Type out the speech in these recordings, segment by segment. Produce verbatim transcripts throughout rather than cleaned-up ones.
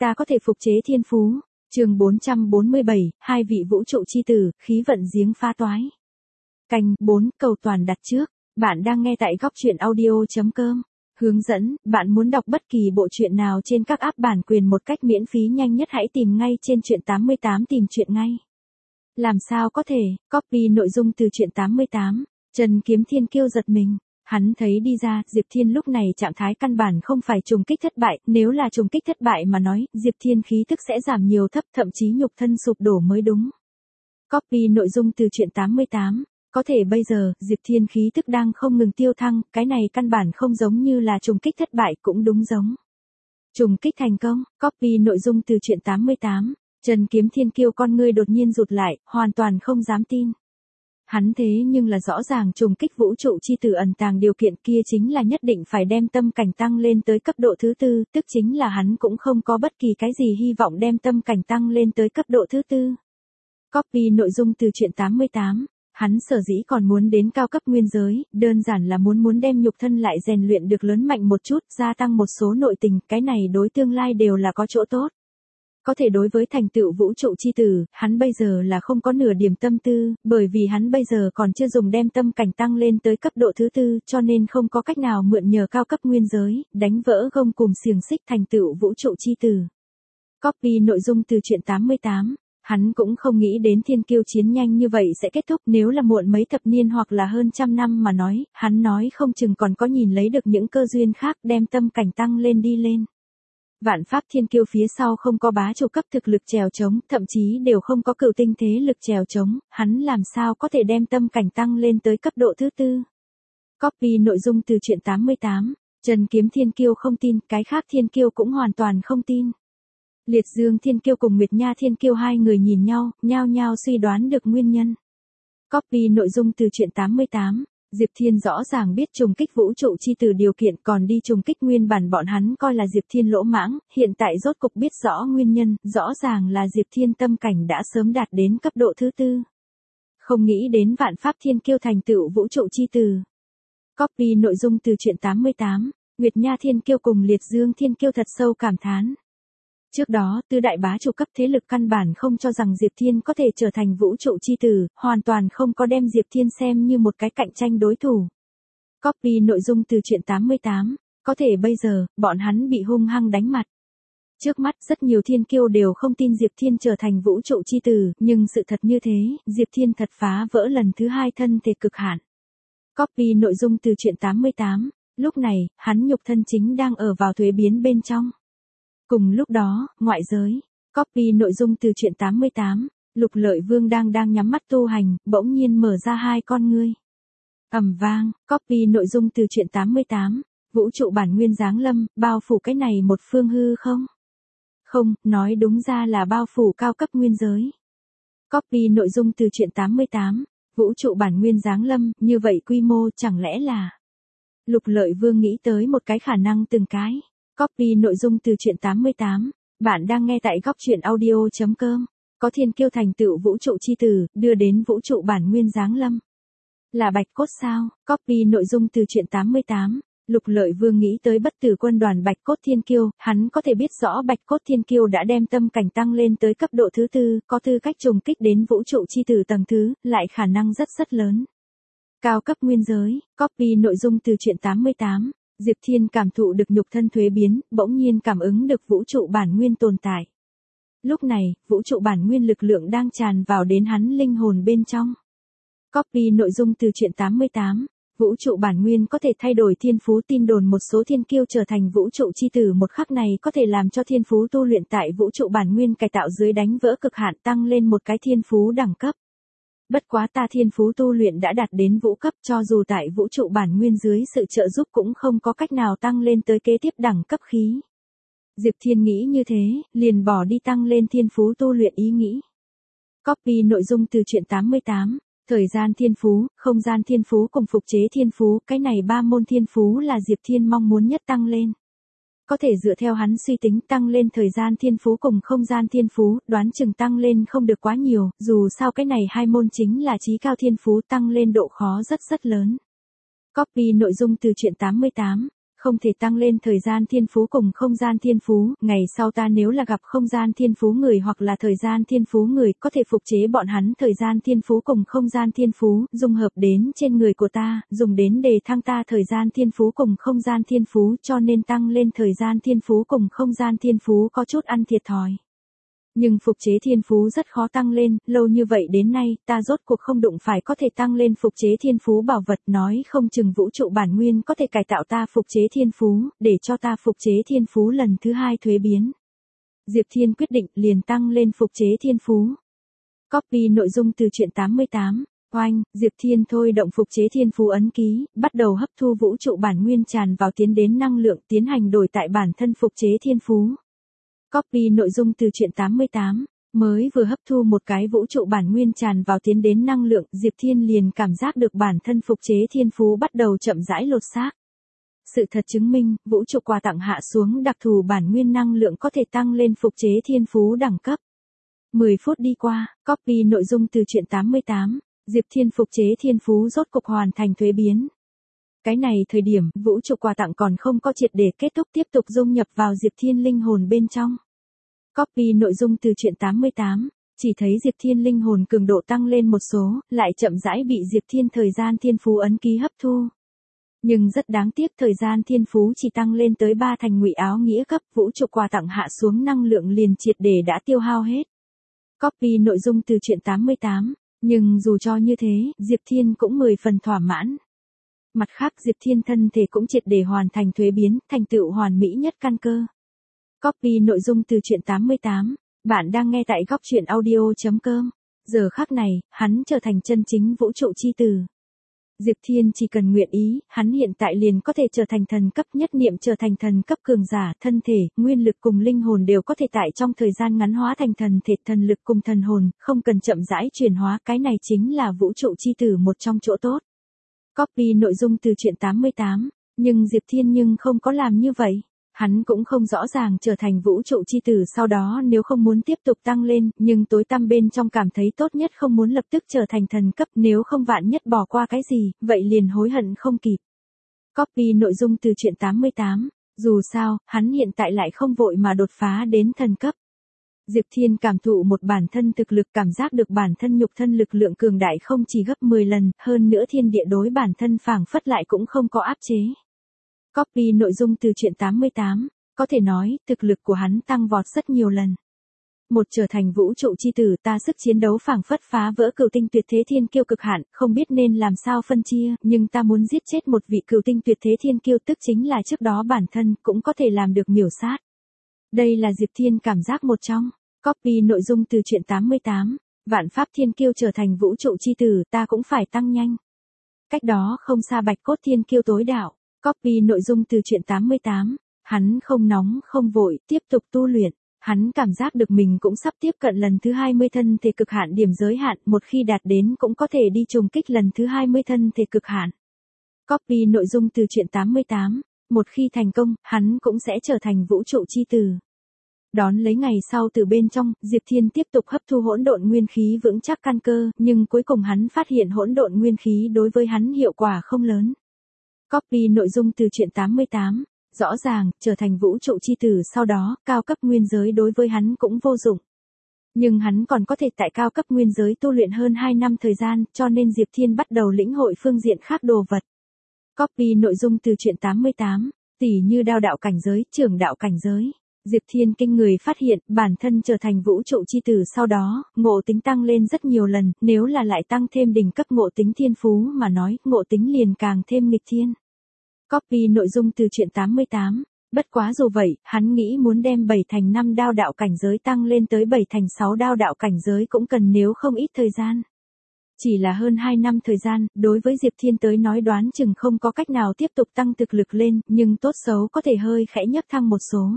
ta có thể phục chế thiên phú. Chương bốn trăm bốn mươi bảy, hai vị vũ trụ chi tử, khí vận giếng phá toái. Canh bốn, cầu toàn đặt trước. Bạn đang nghe tại góc truyện audio chấm com. Hướng dẫn, bạn muốn đọc bất kỳ bộ truyện nào trên các app bản quyền một cách miễn phí nhanh nhất hãy tìm ngay trên truyện tám mươi tám tìm truyện ngay. Làm sao có thể, copy nội dung từ truyện tám mươi tám. Trần Kiếm Thiên kêu giật mình. Hắn thấy đi ra, Diệp Thiên lúc này trạng thái căn bản không phải trùng kích thất bại, nếu là trùng kích thất bại mà nói, Diệp Thiên khí tức sẽ giảm nhiều thấp, thậm chí nhục thân sụp đổ mới đúng. Copy nội dung từ truyện tám mươi tám. Có thể bây giờ, Diệp Thiên khí tức đang không ngừng tiêu thăng, cái này căn bản không giống như là trùng kích thất bại cũng đúng giống. Trùng kích thành công, copy nội dung từ truyện tám mươi tám. Trần Kiếm Thiên kêu con ngươi đột nhiên rụt lại, hoàn toàn không dám tin. Hắn thế nhưng là rõ ràng trùng kích vũ trụ chi tử ẩn tàng điều kiện kia chính là nhất định phải đem tâm cảnh tăng lên tới cấp độ thứ tư, tức chính là hắn cũng không có bất kỳ cái gì hy vọng đem tâm cảnh tăng lên tới cấp độ thứ tư. Copy nội dung từ truyện tám mươi tám. Hắn sở dĩ còn muốn đến cao cấp nguyên giới, đơn giản là muốn muốn đem nhục thân lại rèn luyện được lớn mạnh một chút, gia tăng một số nội tình, cái này đối tương lai đều là có chỗ tốt. Có thể đối với thành tựu vũ trụ chi tử, hắn bây giờ là không có nửa điểm tâm tư, bởi vì hắn bây giờ còn chưa dùng đem tâm cảnh tăng lên tới cấp độ thứ tư, cho nên không có cách nào mượn nhờ cao cấp nguyên giới, đánh vỡ gông cùm xiềng xích thành tựu vũ trụ chi tử. Copy nội dung từ truyện tám mươi tám. Hắn cũng không nghĩ đến thiên kiêu chiến nhanh như vậy sẽ kết thúc, nếu là muộn mấy thập niên hoặc là hơn trăm năm mà nói, hắn nói không chừng còn có nhìn lấy được những cơ duyên khác đem tâm cảnh tăng lên đi lên. Vạn pháp thiên kiêu phía sau không có bá chủ cấp thực lực chèo chống, thậm chí đều không có cửu tinh thế lực chèo chống, hắn làm sao có thể đem tâm cảnh tăng lên tới cấp độ thứ tư. Copy nội dung từ truyện tám mươi tám. Trần Kiếm Thiên kiêu không tin, cái khác thiên kiêu cũng hoàn toàn không tin. Liệt Dương Thiên Kiêu cùng Nguyệt Nha Thiên Kiêu hai người nhìn nhau, nhao nhao suy đoán được nguyên nhân. Copy nội dung từ truyện tám mươi tám. Diệp Thiên rõ ràng biết trùng kích vũ trụ chi từ điều kiện còn đi trùng kích nguyên bản bọn hắn coi là Diệp Thiên lỗ mãng, hiện tại rốt cục biết rõ nguyên nhân, rõ ràng là Diệp Thiên tâm cảnh đã sớm đạt đến cấp độ thứ tư. Không nghĩ đến vạn pháp thiên kiêu thành tựu vũ trụ chi từ. Copy nội dung từ truyện tám mươi tám. Nguyệt Nha Thiên Kiêu cùng Liệt Dương Thiên Kiêu thật sâu cảm thán. Trước đó, tứ đại bá chủ cấp thế lực căn bản không cho rằng Diệp Thiên có thể trở thành vũ trụ chi tử, hoàn toàn không có đem Diệp Thiên xem như một cái cạnh tranh đối thủ. Copy nội dung từ truyện tám mươi tám. Có thể bây giờ, bọn hắn bị hung hăng đánh mặt. Trước mắt rất nhiều thiên kiêu đều không tin Diệp Thiên trở thành vũ trụ chi tử, nhưng sự thật như thế, Diệp Thiên thật phá vỡ lần thứ hai thân thể cực hạn. Copy nội dung từ truyện tám mươi tám. Lúc này, hắn nhục thân chính đang ở vào thuế biến bên trong. Cùng lúc đó, ngoại giới, copy nội dung từ truyện tám mươi tám, Lục Lợi Vương đang đang nhắm mắt tu hành, bỗng nhiên mở ra hai con ngươi. Ầm vang, copy nội dung từ truyện tám mươi tám, vũ trụ bản nguyên giáng lâm, bao phủ cái này một phương hư không? Không, nói đúng ra là bao phủ cao cấp nguyên giới. Copy nội dung từ truyện tám mươi tám, vũ trụ bản nguyên giáng lâm, như vậy quy mô chẳng lẽ là... Lục Lợi Vương nghĩ tới một cái khả năng từng cái. Copy nội dung từ truyện tám mươi tám. Bạn đang nghe tại góc truyện audio chấm com. Có thiên kiêu thành tựu vũ trụ chi tử, đưa đến vũ trụ bản nguyên giáng lâm. Là Bạch Cốt sao? Copy nội dung từ truyện tám mươi tám. Lục Lợi Vương nghĩ tới bất tử quân đoàn Bạch Cốt Thiên Kiêu, hắn có thể biết rõ Bạch Cốt Thiên Kiêu đã đem tâm cảnh tăng lên tới cấp độ thứ tư, có tư cách trùng kích đến vũ trụ chi tử tầng thứ, lại khả năng rất rất lớn. Cao cấp nguyên giới, copy nội dung từ truyện tám mươi tám. Diệp Thiên cảm thụ được nhục thân thuế biến, bỗng nhiên cảm ứng được vũ trụ bản nguyên tồn tại. Lúc này, vũ trụ bản nguyên lực lượng đang tràn vào đến hắn linh hồn bên trong. Copy nội dung từ truyện tám mươi tám. Vũ trụ bản nguyên có thể thay đổi thiên phú, tin đồn một số thiên kiêu trở thành vũ trụ chi tử một khắc này có thể làm cho thiên phú tu luyện tại vũ trụ bản nguyên cải tạo dưới đánh vỡ cực hạn tăng lên một cái thiên phú đẳng cấp. Bất quá ta thiên phú tu luyện đã đạt đến vũ cấp, cho dù tại vũ trụ bản nguyên dưới sự trợ giúp cũng không có cách nào tăng lên tới kế tiếp đẳng cấp khí. Diệp Thiên nghĩ như thế, liền bỏ đi tăng lên thiên phú tu luyện ý nghĩ. Copy nội dung từ truyện tám mươi tám. Thời gian thiên phú, không gian thiên phú cùng phục chế thiên phú, cái này ba môn thiên phú là Diệp Thiên mong muốn nhất tăng lên. Có thể dựa theo hắn suy tính tăng lên thời gian thiên phú cùng không gian thiên phú, đoán chừng tăng lên không được quá nhiều, dù sao cái này hai môn chính là chí cao thiên phú, tăng lên độ khó rất rất lớn. Copy nội dung từ truyện tám mươi tám. Không thể tăng lên thời gian thiên phú cùng không gian thiên phú, ngày sau ta nếu là gặp không gian thiên phú người hoặc là thời gian thiên phú người, có thể phục chế bọn hắn thời gian thiên phú cùng không gian thiên phú, dung hợp đến trên người của ta, dùng đến đề thăng ta thời gian thiên phú cùng không gian thiên phú, cho nên tăng lên thời gian thiên phú cùng không gian thiên phú có chút ăn thiệt thòi. Nhưng phục chế thiên phú rất khó tăng lên, lâu như vậy đến nay, ta rốt cuộc không đụng phải có thể tăng lên phục chế thiên phú bảo vật, nói không chừng vũ trụ bản nguyên có thể cải tạo ta phục chế thiên phú, để cho ta phục chế thiên phú lần thứ hai thuế biến. Diệp Thiên quyết định liền tăng lên phục chế thiên phú. Copy nội dung từ truyện tám mươi tám. Oanh, Diệp Thiên thôi động phục chế thiên phú ấn ký, bắt đầu hấp thu vũ trụ bản nguyên tràn vào tiến đến năng lượng, tiến hành đổi tại bản thân phục chế thiên phú. Copy nội dung từ truyện tám mươi tám, mới vừa hấp thu một cái vũ trụ bản nguyên tràn vào tiến đến năng lượng, Diệp Thiên liền cảm giác được bản thân phục chế thiên phú bắt đầu chậm rãi lột xác. Sự thật chứng minh, vũ trụ quà tặng hạ xuống đặc thù bản nguyên năng lượng có thể tăng lên phục chế thiên phú đẳng cấp. mười phút đi qua, copy nội dung từ truyện tám mươi tám, Diệp Thiên phục chế thiên phú rốt cục hoàn thành thuế biến. Cái này thời điểm, vũ trụ quà tặng còn không có triệt để kết thúc tiếp tục dung nhập vào Diệp Thiên linh hồn bên trong. Copy nội dung từ truyện tám mươi tám, chỉ thấy Diệp Thiên linh hồn cường độ tăng lên một số, lại chậm rãi bị Diệp Thiên thời gian thiên phú ấn ký hấp thu. Nhưng rất đáng tiếc thời gian thiên phú chỉ tăng lên tới ba thành ngụy áo nghĩa cấp, vũ trụ quà tặng hạ xuống năng lượng liền triệt để đã tiêu hao hết. Copy nội dung từ truyện tám mươi tám, nhưng dù cho như thế, Diệp Thiên cũng mười phần thỏa mãn. Mặt khác Diệp Thiên thân thể cũng triệt để hoàn thành thuế biến, thành tựu hoàn mỹ nhất căn cơ. Copy nội dung từ truyện tám mươi tám, bạn đang nghe tại góc truyện audio chấm com. Giờ khắc này, hắn trở thành chân chính vũ trụ chi tử. Diệp Thiên chỉ cần nguyện ý, hắn hiện tại liền có thể trở thành thần cấp nhất niệm trở thành thần cấp cường giả, thân thể, nguyên lực cùng linh hồn đều có thể tại trong thời gian ngắn hóa thành thần thể, thần lực cùng thần hồn, không cần chậm rãi chuyển hóa, cái này chính là vũ trụ chi tử một trong chỗ tốt. Copy nội dung từ truyện tám mươi tám, nhưng Diệp Thiên nhưng không có làm như vậy. Hắn cũng không rõ ràng trở thành vũ trụ chi tử sau đó nếu không muốn tiếp tục tăng lên, nhưng tối tăm bên trong cảm thấy tốt nhất không muốn lập tức trở thành thần cấp, nếu không vạn nhất bỏ qua cái gì, vậy liền hối hận không kịp. Copy nội dung từ truyện tám mươi tám, dù sao, hắn hiện tại lại không vội mà đột phá đến thần cấp. Diệp Thiên cảm thụ một bản thân thực lực, cảm giác được bản thân nhục thân lực lượng cường đại không chỉ gấp mười lần, hơn nữa thiên địa đối bản thân phảng phất lại cũng không có áp chế. Copy nội dung từ truyện tám mươi tám, có thể nói, thực lực của hắn tăng vọt rất nhiều lần. Một trở thành vũ trụ chi tử, ta sức chiến đấu phảng phất phá vỡ cửu tinh tuyệt thế thiên kiêu cực hạn, không biết nên làm sao phân chia, nhưng ta muốn giết chết một vị cửu tinh tuyệt thế thiên kiêu, tức chính là trước đó bản thân cũng có thể làm được miểu sát. Đây là Diệp Thiên cảm giác một trong. Copy nội dung từ truyện tám mươi tám, vạn pháp thiên kiêu trở thành vũ trụ chi tử, ta cũng phải tăng nhanh. Cách đó không xa bạch cốt thiên kiêu tối đạo. Copy nội dung từ truyện tám mươi tám, hắn không nóng không vội, tiếp tục tu luyện, hắn cảm giác được mình cũng sắp tiếp cận lần thứ hai mươi thân thể cực hạn điểm giới hạn, một khi đạt đến cũng có thể đi trùng kích lần thứ hai mươi thân thể cực hạn. Copy nội dung từ truyện tám mươi tám, một khi thành công, hắn cũng sẽ trở thành vũ trụ chi tử. Đón lấy ngày sau từ bên trong, Diệp Thiên tiếp tục hấp thu hỗn độn nguyên khí vững chắc căn cơ, nhưng cuối cùng hắn phát hiện hỗn độn nguyên khí đối với hắn hiệu quả không lớn. Copy nội dung từ truyện tám mươi tám, rõ ràng, trở thành vũ trụ chi tử sau đó, cao cấp nguyên giới đối với hắn cũng vô dụng. Nhưng hắn còn có thể tại cao cấp nguyên giới tu luyện hơn hai năm thời gian, cho nên Diệp Thiên bắt đầu lĩnh hội phương diện khác đồ vật. Copy nội dung từ truyện tám mươi tám, tỉ như đao đạo cảnh giới, trường đạo cảnh giới. Diệp Thiên kinh người phát hiện, bản thân trở thành vũ trụ chi tử sau đó, ngộ tính tăng lên rất nhiều lần, nếu là lại tăng thêm đỉnh cấp ngộ tính thiên phú mà nói, ngộ tính liền càng thêm nghịch thiên. Copy nội dung từ truyện tám mươi tám, bất quá dù vậy, hắn nghĩ muốn đem bảy thành năm đao đạo cảnh giới tăng lên tới bảy thành sáu đao đạo cảnh giới cũng cần nếu không ít thời gian. Chỉ là hơn hai năm thời gian, đối với Diệp Thiên tới nói đoán chừng không có cách nào tiếp tục tăng thực lực lên, nhưng tốt xấu có thể hơi khẽ nhấc thăng một số.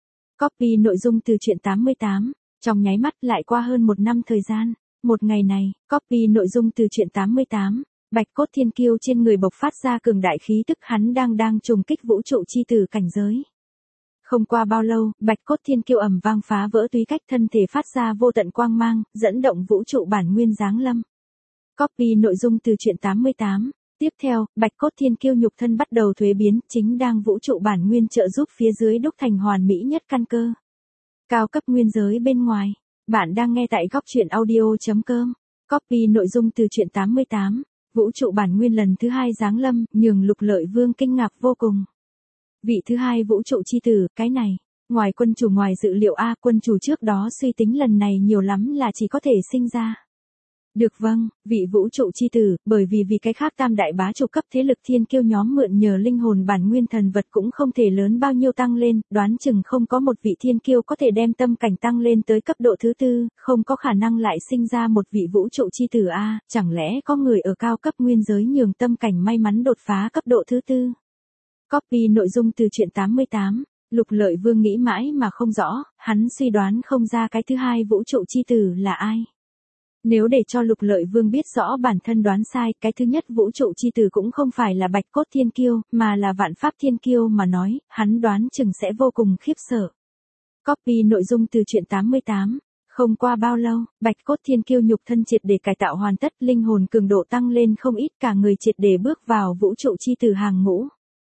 Copy nội dung từ truyện tám mươi tám, trong nháy mắt lại qua hơn một năm thời gian. Một ngày này, copy nội dung từ truyện tám mươi tám, bạch cốt thiên kiêu trên người bộc phát ra cường đại khí tức, hắn đang đang trùng kích vũ trụ chi tử cảnh giới. Không qua bao lâu, bạch cốt thiên kiêu ầm vang phá vỡ túy cách thân thể phát ra vô tận quang mang, dẫn động vũ trụ bản nguyên giáng lâm. Copy nội dung từ truyện tám mươi tám, Tiếp theo, bạch cốt thiên kiêu nhục thân bắt đầu thuế biến, chính đang vũ trụ bản nguyên trợ giúp phía dưới đúc thành hoàn mỹ nhất căn cơ. Cao cấp nguyên giới bên ngoài. Bạn đang nghe tại góc truyện audio.com. Copy nội dung từ truyện tám mươi tám. Vũ trụ bản nguyên lần thứ hai giáng lâm, nhường Lục Lợi Vương kinh ngạc vô cùng. Vị thứ hai vũ trụ chi tử, cái này. Ngoài quân chủ ngoài dự liệu A, quân chủ trước đó suy tính lần này nhiều lắm là chỉ có thể sinh ra. Được vâng, vị vũ trụ chi tử, bởi vì vì cái khác tam đại bá chủ cấp thế lực thiên kiêu nhóm mượn nhờ linh hồn bản nguyên thần vật cũng không thể lớn bao nhiêu tăng lên, đoán chừng không có một vị thiên kiêu có thể đem tâm cảnh tăng lên tới cấp độ thứ tư, không có khả năng lại sinh ra một vị vũ trụ chi tử A, chẳng lẽ có người ở cao cấp nguyên giới nhường tâm cảnh may mắn đột phá cấp độ thứ tư. Copy nội dung từ truyện tám mươi tám. Lục Lợi Vương nghĩ mãi mà không rõ, hắn suy đoán không ra cái thứ hai vũ trụ chi tử là ai. Nếu để cho Lục Lợi Vương biết rõ bản thân đoán sai, cái thứ nhất vũ trụ chi tử cũng không phải là bạch cốt thiên kiêu, mà là vạn pháp thiên kiêu mà nói, hắn đoán chừng sẽ vô cùng khiếp sợ. Copy nội dung từ truyện tám mươi tám. Không qua bao lâu, bạch cốt thiên kiêu nhục thân triệt để cải tạo hoàn tất, linh hồn cường độ tăng lên không ít, cả người triệt để bước vào vũ trụ chi tử hàng ngũ.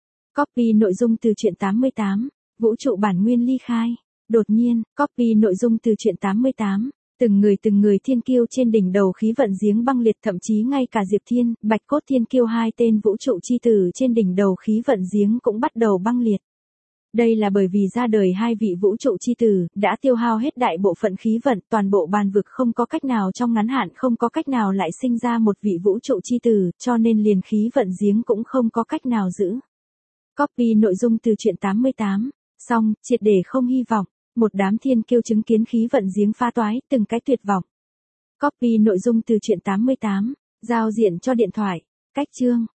Copy nội dung từ truyện tám mươi tám. Vũ trụ bản nguyên ly khai. Đột nhiên, copy nội dung từ truyện tám mươi tám. Từng người từng người thiên kiêu trên đỉnh đầu khí vận giếng băng liệt, thậm chí ngay cả Diệp Thiên, bạch cốt thiên kiêu hai tên vũ trụ chi tử trên đỉnh đầu khí vận giếng cũng bắt đầu băng liệt. Đây là bởi vì ra đời hai vị vũ trụ chi tử, đã tiêu hao hết đại bộ phận khí vận, toàn bộ bàn vực không có cách nào trong ngắn hạn không có cách nào lại sinh ra một vị vũ trụ chi tử, cho nên liền khí vận giếng cũng không có cách nào giữ. Copy nội dung từ truyện tám mươi tám. Xong, triệt để không hy vọng. Một đám thiên kiêu chứng kiến khí vận giếng phá toái, từng cái tuyệt vọng. Copy nội dung từ truyện tám mươi tám. Giao diện cho điện thoại. Cách chương.